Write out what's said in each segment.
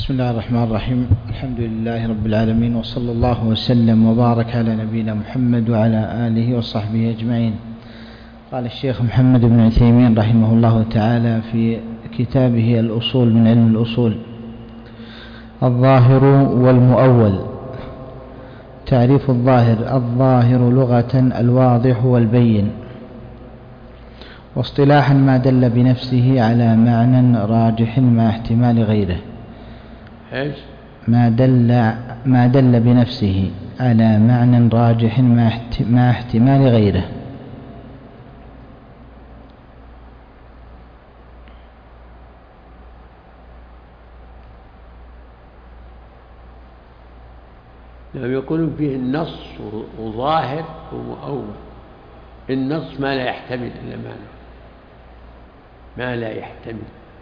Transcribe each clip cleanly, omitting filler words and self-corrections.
بسم الله الرحمن الرحيم. الحمد لله رب العالمين، وصلى الله وسلم وبارك على نبينا محمد وعلى آله وصحبه أجمعين. قال الشيخ محمد بن عثيمين رحمه الله تعالى في كتابه الأصول من علم الأصول: الظاهر والمؤول. تعريف الظاهر: الظاهر لغة الواضح والبين، واصطلاحا ما دل بنفسه على معنى راجح مع احتمال غيره. ما دل بنفسه على معنى راجح مع احتمال غيره. لما يقولون فيه النص وظاهر ومؤول. النص ما لا يحتمل إلا معنى، ما لا يحتمل.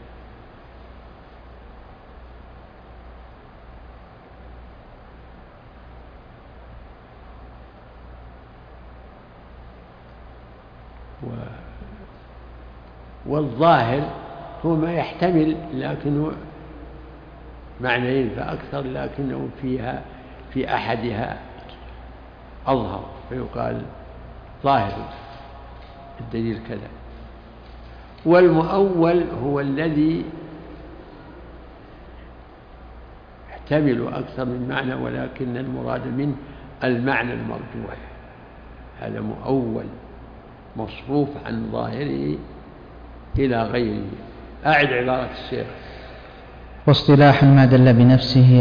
والظاهر هو ما يحتمل لكنه معنيين فأكثر، لكنه في أحدها أظهر فيقال ظاهر الدليل كذا. والمؤول هو الذي يحتمل أكثر من معنى ولكن المراد منه المعنى المرجوح، هذا مؤول مصروف عن ظاهره إلى غيره. أعد عبارة الشيخ: واصطلاحا ما دل بنفسه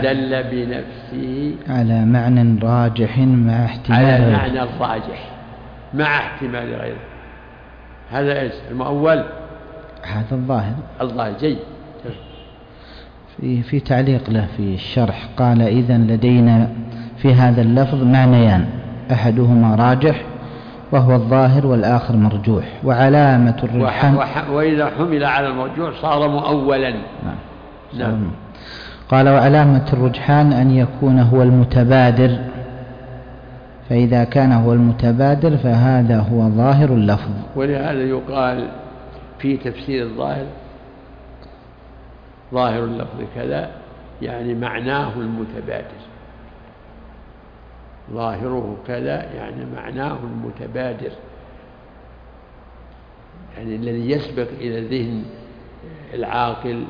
على معنى راجح مع احتمال غيره. على معنى الراجح مع احتمال غيره. هذا ايش؟ المؤول. هذا الظاهر. الظاهر. جيد. في تعليق له في الشرح قال: إذن لدينا في هذا اللفظ معنيان، أحدهما راجح وهو الظاهر، والآخر مرجوح. وعلامة الرجحان وإذا حمل على المرجوح صار مؤولا. نعم. قال: وعلامة الرجحان أن يكون هو المتبادر، فإذا كان هو المتبادر فهذا هو ظاهر اللفظ. ولهذا يقال في تفسير الظاهر: ظاهر اللفظ كذا، يعني معناه المتبادر. ظاهره كذا يعني معناه المتبادر، يعني الذي يسبق إلى ذهن العاقل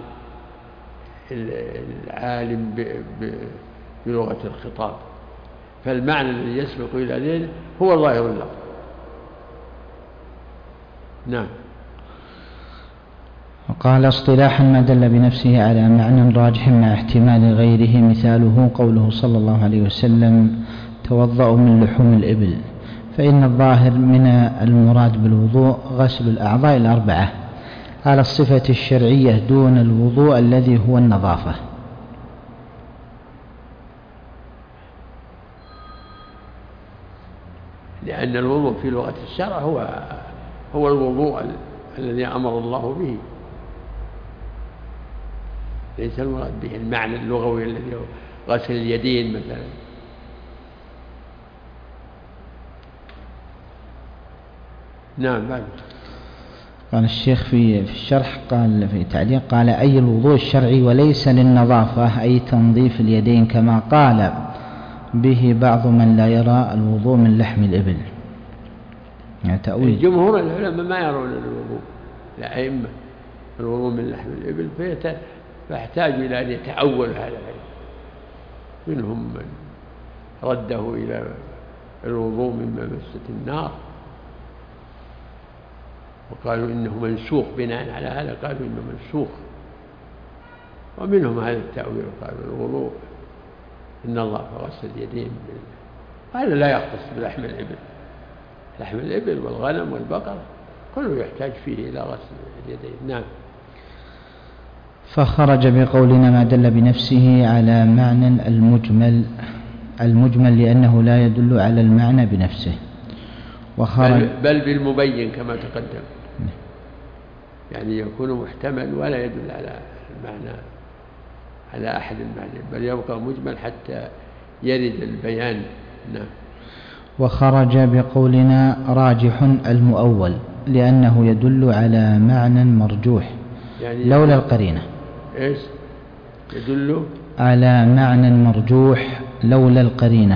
العالم بلغة الخطاب. فالمعنى الذي يسبق إلى ذهن هو ظاهر اللفظ. نعم. وقال: اصطلاحا ما دل بنفسه على معنى راجح مع احتمال غيره، مثاله قوله صلى الله عليه وسلم: توضأوا من لحوم الإبل. فإن الظاهر من المراد بالوضوء غسل الأعضاء الأربعة على الصفة الشرعية دون الوضوء الذي هو النظافة. لأن الوضوء في لغة الشرع هو الوضوء الذي أمر الله به، ليس المراد به المعنى اللغوي الذي هو غسل اليدين مثلا. نعم. بعد قال الشيخ في الشرح قال في تعليق قال: أي الوضوء الشرعي وليس للنظافة، أي تنظيف اليدين، كما قال به بعض من لا يرى الوضوء من لحم الإبل. يعني تأويل. جمهور العلماء ما يرون الوضوء، الأئمة الوضوء من لحم الإبل، فيحتاج إلى أن يتأول هذا العلم. منهم من رده إلى الوضوء من ممسة النار وقالوا إنه منسوخ، بناء على هذا قالوا إنه منسوخ. ومنهم هذا التأويل، قالوا الوضوء النظافة غسل اليدين. هذا لا يختص بلحم الإبل. لحم الإبل والغنم والبقر كله يحتاج فيه إلى غسل اليدين. نعم. فخرج بقولنا ما دل بنفسه على معنى المجمل لأنه لا يدل على المعنى بنفسه. بل بالمبين كما تقدم، يعني يكون محتمل ولا يدل على المعنى، على أحد المعنى، بل يبقى مجمل حتى يرد البيان. نعم. وخرج بقولنا راجح المؤول لأنه يدل على معنى مرجوح، يعني لولا القرينة. إيش؟ يدل على معنى مرجوح لولا القرينة.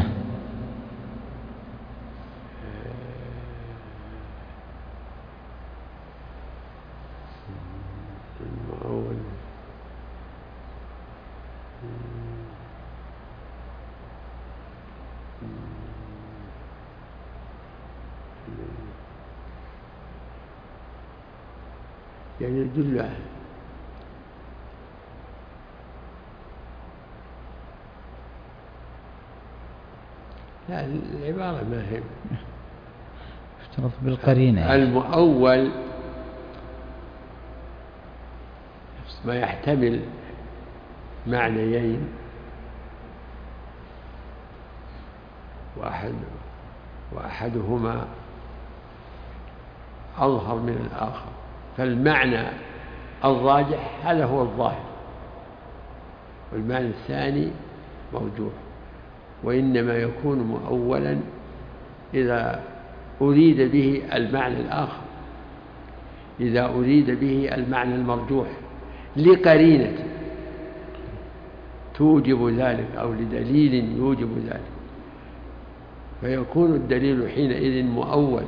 يعني يدل على لا العبارة ما هي افترض بالقرينة. المؤول ما يحتمل معنيين وأحدهما أظهر من الآخر، فالمعنى الراجح هذا هو الظاهر، والمعنى الثاني مرجوح، وإنما يكون مؤولا إذا أريد به المعنى الآخر، إذا أريد به المعنى المرجوح لقرينة توجب ذلك أو لدليل يوجب ذلك، فيكون الدليل حينئذ مؤول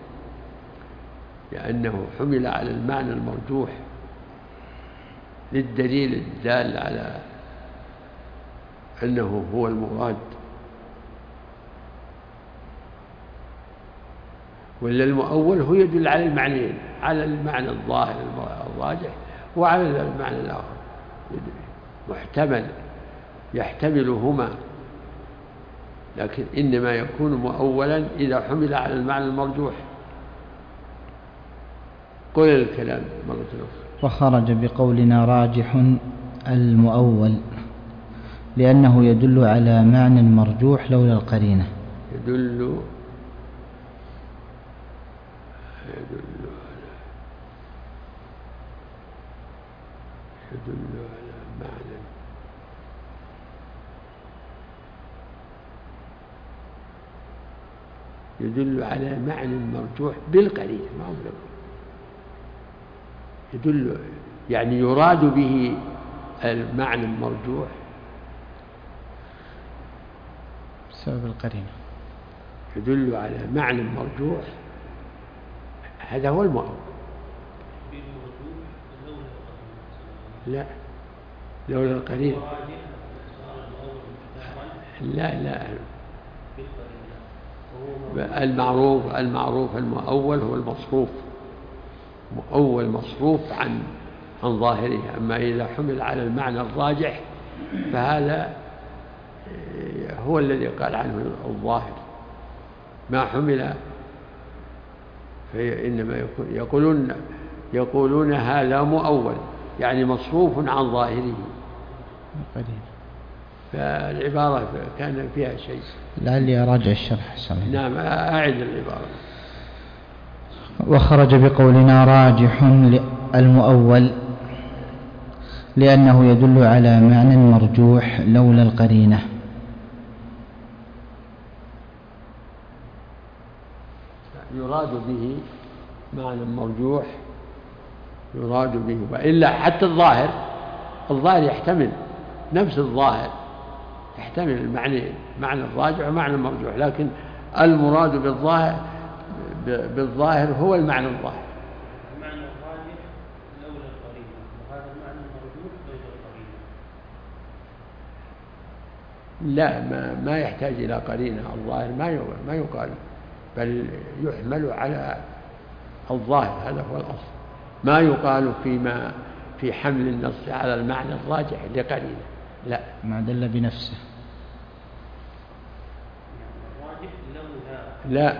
لأنه حمل على المعنى المرجوح للدليل الدال على أنه هو المراد. ولا المؤول هو يدل على المعنيين، على المعنى الظاهر الراجح وعلى المعنى الآخر محتمل يحتملهما، لكن إنما يكون مؤولا إذا حمل على المعنى المرجوح. قل الكلام مرة أخرى. وخرج بقولنا راجح المؤول لأنه يدل على معنى مرجوح لولا القرينة. يدل على معنى يدل على معنى مرجوح بالقرينة، ما هو يدل يعني يراد به المعنى المرجوح بسبب القرينة، يدل على معنى مرجوح، هذا هو المؤول. لا لولا القرينة، لا المعروف المؤول هو المصروف، مؤول مصروف عن ظاهره. أما إذا حمل على المعنى الراجح فهذا هو الذي قال عنه الظاهر، ما حمل فإنما يقولون هذا مؤول يعني مصروف عن ظاهره، فالعبارة كان فيها شيء. لعلي أراجع الشرح. نعم أعد العبارة. وخرج بقولنا راجح المؤول لأنه يدل على معنى مرجوح لولا القرينة. يراد به معنى مرجوح، يراد به، وإلا حتى الظاهر يحتمل نفس الظاهر، يحتمل المعنى، معنى الراجح ومعنى المرجوح، لكن المراد بالظاهر هو المعنى الظاهر. المعنى الراجح لولا القرينة، وهذا المعنى المرجوح لولا القرينة. لا ما يحتاج إلى قرينة، الظاهر ما يقال، بل يحمل على الظاهر، هذا هو الأصل. ما يقال في حمل النص على المعنى الراجح لقرينة، لا، ما دل بنفسه. لا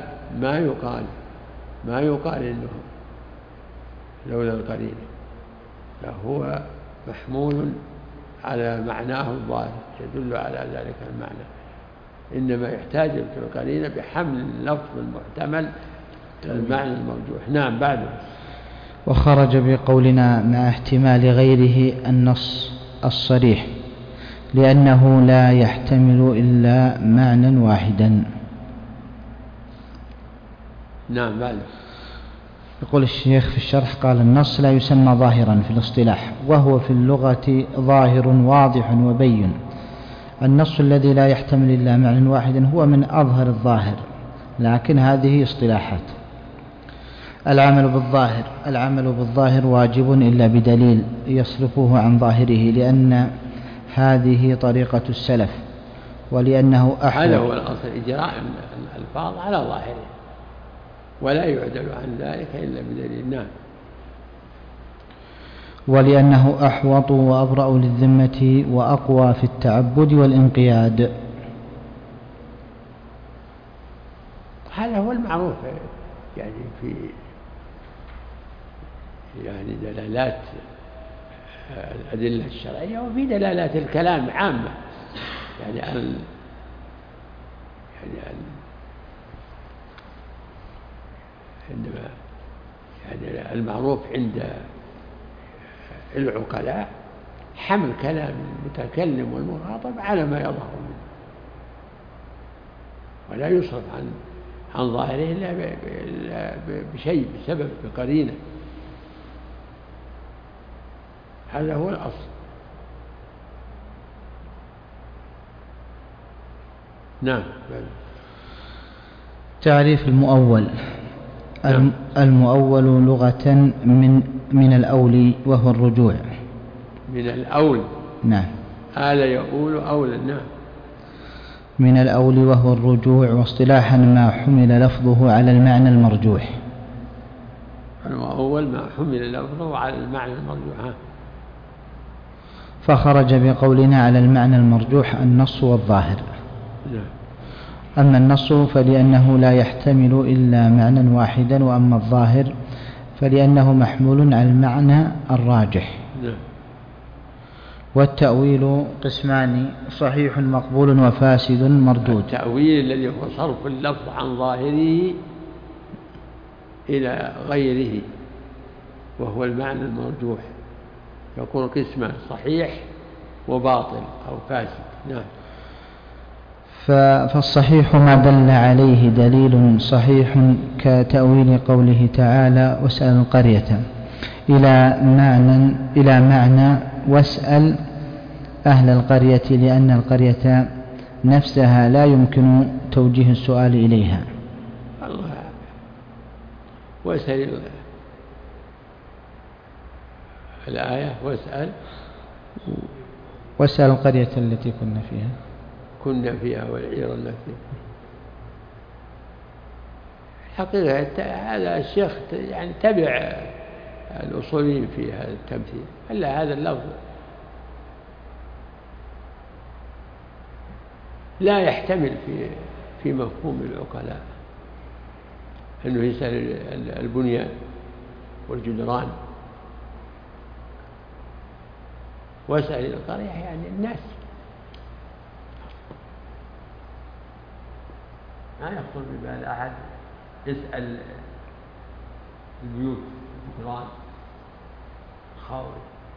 ما يقال إنه لولا القرينة، فهو محمول على معناه الظاهر يدل على ذلك المعنى، إنما يحتاج في القرينة بحمل اللفظ المحتمل المعنى المرجوح. نعم بعده. وخرج بقولنا مع احتمال غيره النص الصريح لأنه لا يحتمل إلا معنى واحدا. نعم بعده. يقول الشيخ في الشرح قال النص لا يسمى ظاهرا في الاصطلاح، وهو في اللغة ظاهر واضح وبين. النص الذي لا يحتمل إلا معنى واحد هو من أظهر الظاهر، لكن هذه اصطلاحات. العمل بالظاهر واجب إلا بدليل يصرفه عن ظاهره، لأن هذه طريقة السلف، ولأنه هذا هو الأصل، إجراء الألفاظ على ظاهره ولا يعدل عن ذلك إلا بدليل. نعم. ولأنه أحوط وأبرأ للذمة وأقوى في التعبد والانقياد. هذا هو المعروف يعني في يعني دلالات الأدلة الشرعية، وفي دلالات الكلام عامة. يعني عندما يعني المعروف عند العقلاء حمل كلام المتكلم والمخاطب على ما يظهر منه، ولا يصرف عن ظاهره إلا بشيء، بسبب، بقرينة. هذا هو الأصل. نعم. تعريف المؤول. نعم. المؤول لغة من الأول وهو الرجوع. من الأول. نعم. آل يؤول أولا. نعم. من الأول وهو الرجوع، واصطلاحا ما حمل لفظه على المعنى المرجوح. المؤول ما حمل لفظه على المعنى المرجوح. فخرج بقولنا على المعنى المرجوح النص والظاهر. نعم. أما النص فلأنه لا يحتمل إلا معنى واحدا، وأما الظاهر فلأنه محمول على المعنى الراجح. نعم. والتأويل قسمان: صحيح مقبول وفاسد مردود. التأويل الذي هو صرف اللفظ عن ظاهره إلى غيره وهو المعنى المرجوح يكون قسمان: صحيح وباطل أو فاسد. نعم. فالصحيح ما دل عليه دليل صحيح، كتأويل قوله تعالى: واسأل القرية، إلى معنى واسأل أهل القرية، لأن القرية نفسها لا يمكن توجيه السؤال إليها. الله. الآية واسأل القرية التي كنا فيها والعير التي. حقيقة هذا الشيخ يعني تبع الأصوليين في هذا التمثيل، إلا هذا اللفظ لا يحتمل في مفهوم العقلاء أنه يسأل البنيان والجدران. واسأل القرية يعني الناس، ما يخطر ببال أحد يسأل البيوت الجدران خاوي.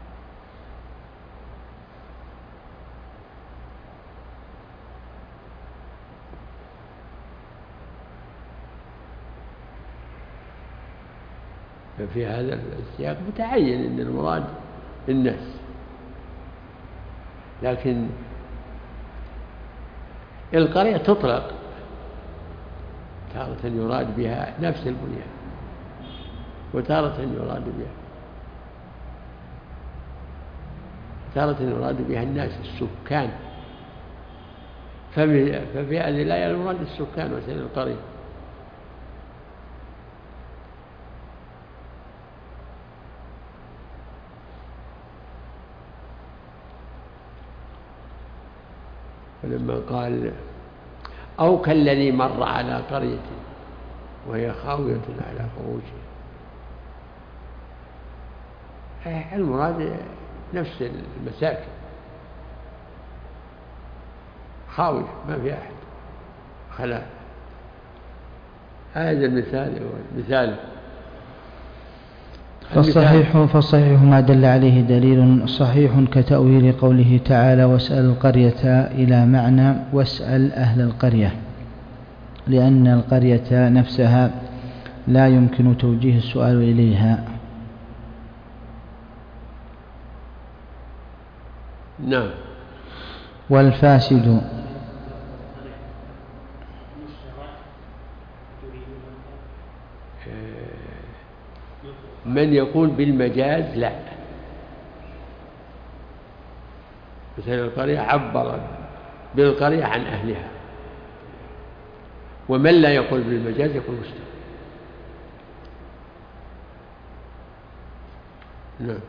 ففي هذا السياق متعين أن المراد الناس، لكن القرية تطلق تارة يراد بها نفس البنيان، وتارة يراد بها الناس السكان. ففي هذه الآية المراد السكان وسائر القرية. ولما قال: أو كالذي مر على قرية وهي خاوية على عروشها، المراد نفس المساكن خاوية ما في أحد خلاء. هذا المثال. فالصحيح ما دل عليه دليل صحيح، كتأويل قوله تعالى: واسأل القرية، إلى معنى واسأل أهل القرية، لأن القرية نفسها لا يمكن توجيه السؤال إليها. نعم. والفاسد من يقول بالمجاز لا، مثل القرية عبر بالقرية عن أهلها، ومن لا يقول بالمجاز يقول مسلم. نعم.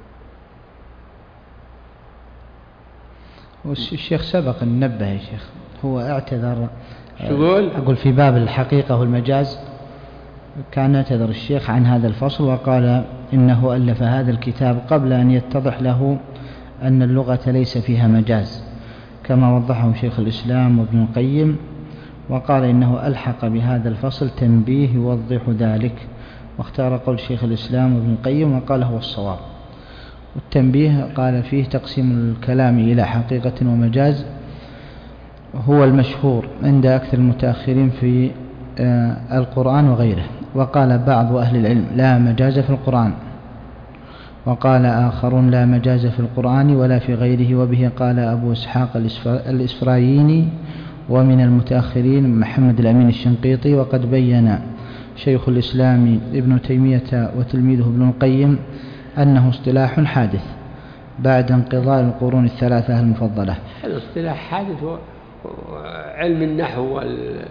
والشيخ سبق أن نبه يا شيخ، هو اعتذر. تقول؟ أقول في باب الحقيقة والمجاز كان اعتذر الشيخ عن هذا الفصل وقال إنه ألف هذا الكتاب قبل أن يتضح له أن اللغة ليس فيها مجاز، كما وضحه شيخ الإسلام وابن القيم، وقال إنه ألحق بهذا الفصل تنبيه يوضح ذلك، واختار قول شيخ الإسلام وابن القيم وقال هو الصواب. والتنبيه قال فيه تقسيم الكلام إلى حقيقة ومجاز هو المشهور عند أكثر المتأخرين في القرآن وغيره، وقال بعض أهل العلم لا مجاز في القرآن، وقال آخرون لا مجاز في القرآن ولا في غيره، وبه قال أبو إسحاق الإسفرايني، ومن المتأخرين محمد الأمين الشنقيطي. وقد بين شيخ الإسلام ابن تيمية وتلميذه ابن القيم أنه اصطلاح حادث بعد انقضاء القرون الثلاثة المفضلة. هذا اصطلاح حادث، علم النحو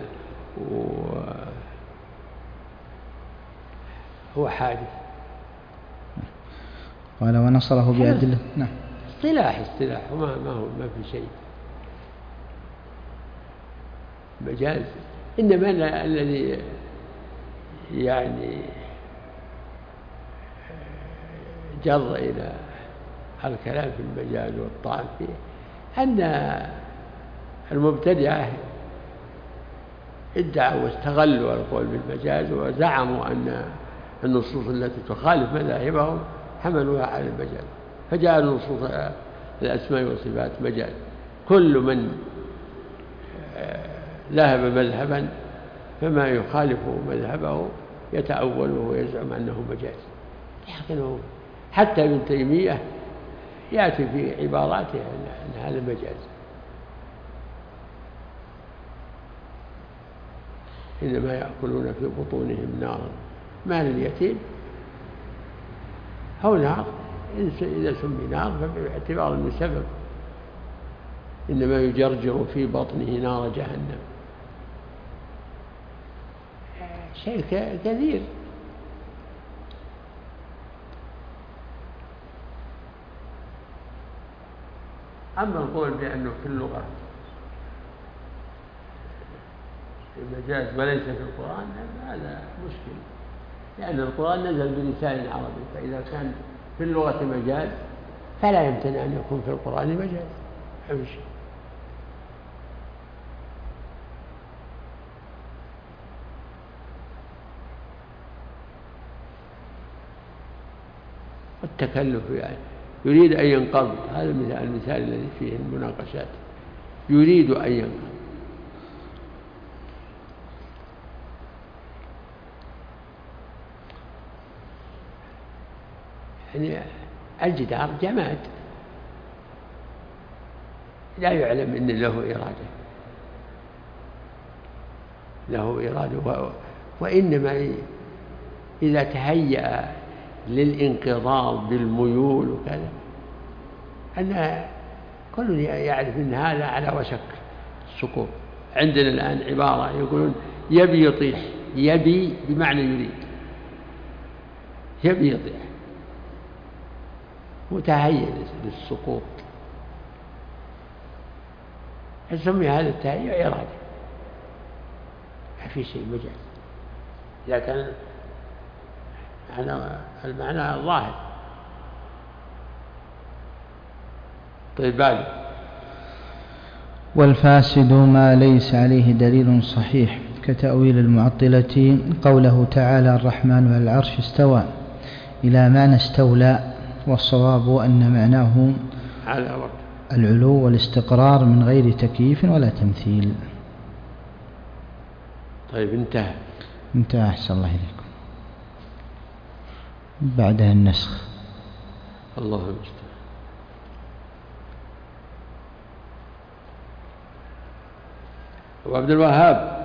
هو حادث. قال ونصره بأدلة. نعم. اصطلاح وما ما في شيء مجاز، إنما الذي يعني جر إلى الكلام في المجاز والطعن فيه أن المبتدعة ادعوا واستغلوا القول بالمجاز، وزعموا أن النصوص التي تخالف مذاهبهم حملوها على المجاز، فجاء النصوص الأسماء والصفات مجاز. كل من ذهب مذهبا فما يخالف مذهبه يتأوله ويزعم أنه مجاز. لكنه حتى ابن تيمية يأتي في عباراته أن هذا مجاز، إنما يأكلون في بطونهم نارا ما لليتيم أو نار، إذا سمي نار فباعتبار أنه سبب، إنما يجرجر في بطنه نار جهنم. شيء كثير. أما القول بأنه في اللغة المجاز وليس في القرآن هذا مشكل، لأن القرآن نزل بلسان عربي، فإذا كان في اللغة مجاز فلا يمتنع أن يكون في القرآن مجاز. أمشي. والتكلف يعني يريد أن ينقض، هذا المثال الذي فيه المناقشات، يريد أن ينقض. يعني الجدار جماد لا يعلم أن له إرادة، وإنما إذا تهيأ للانقضاض بالميول وكذا أن كل يعرف أن هذا على وشك السقوط. عندنا الآن عبارة يقولون يبي يطيح، يبي بمعنى يريد، يبي يطيح متهيئ للسقوط، نسمي هذا التهيئ إرادة، ما في شيء مجاز إذا كان المعنى الظاهر. طيب بعد. والفاسد ما ليس عليه دليل صحيح كتأويل المعطلة قوله تعالى الرحمن على العرش استوى إلى معنى استولى، والصواب أن معناه العلو والاستقرار من غير تكييف ولا تمثيل. طيب انتهى. أحسن الله إليكم. بعدها النسخ. الله المستعان. وعبد الوهاب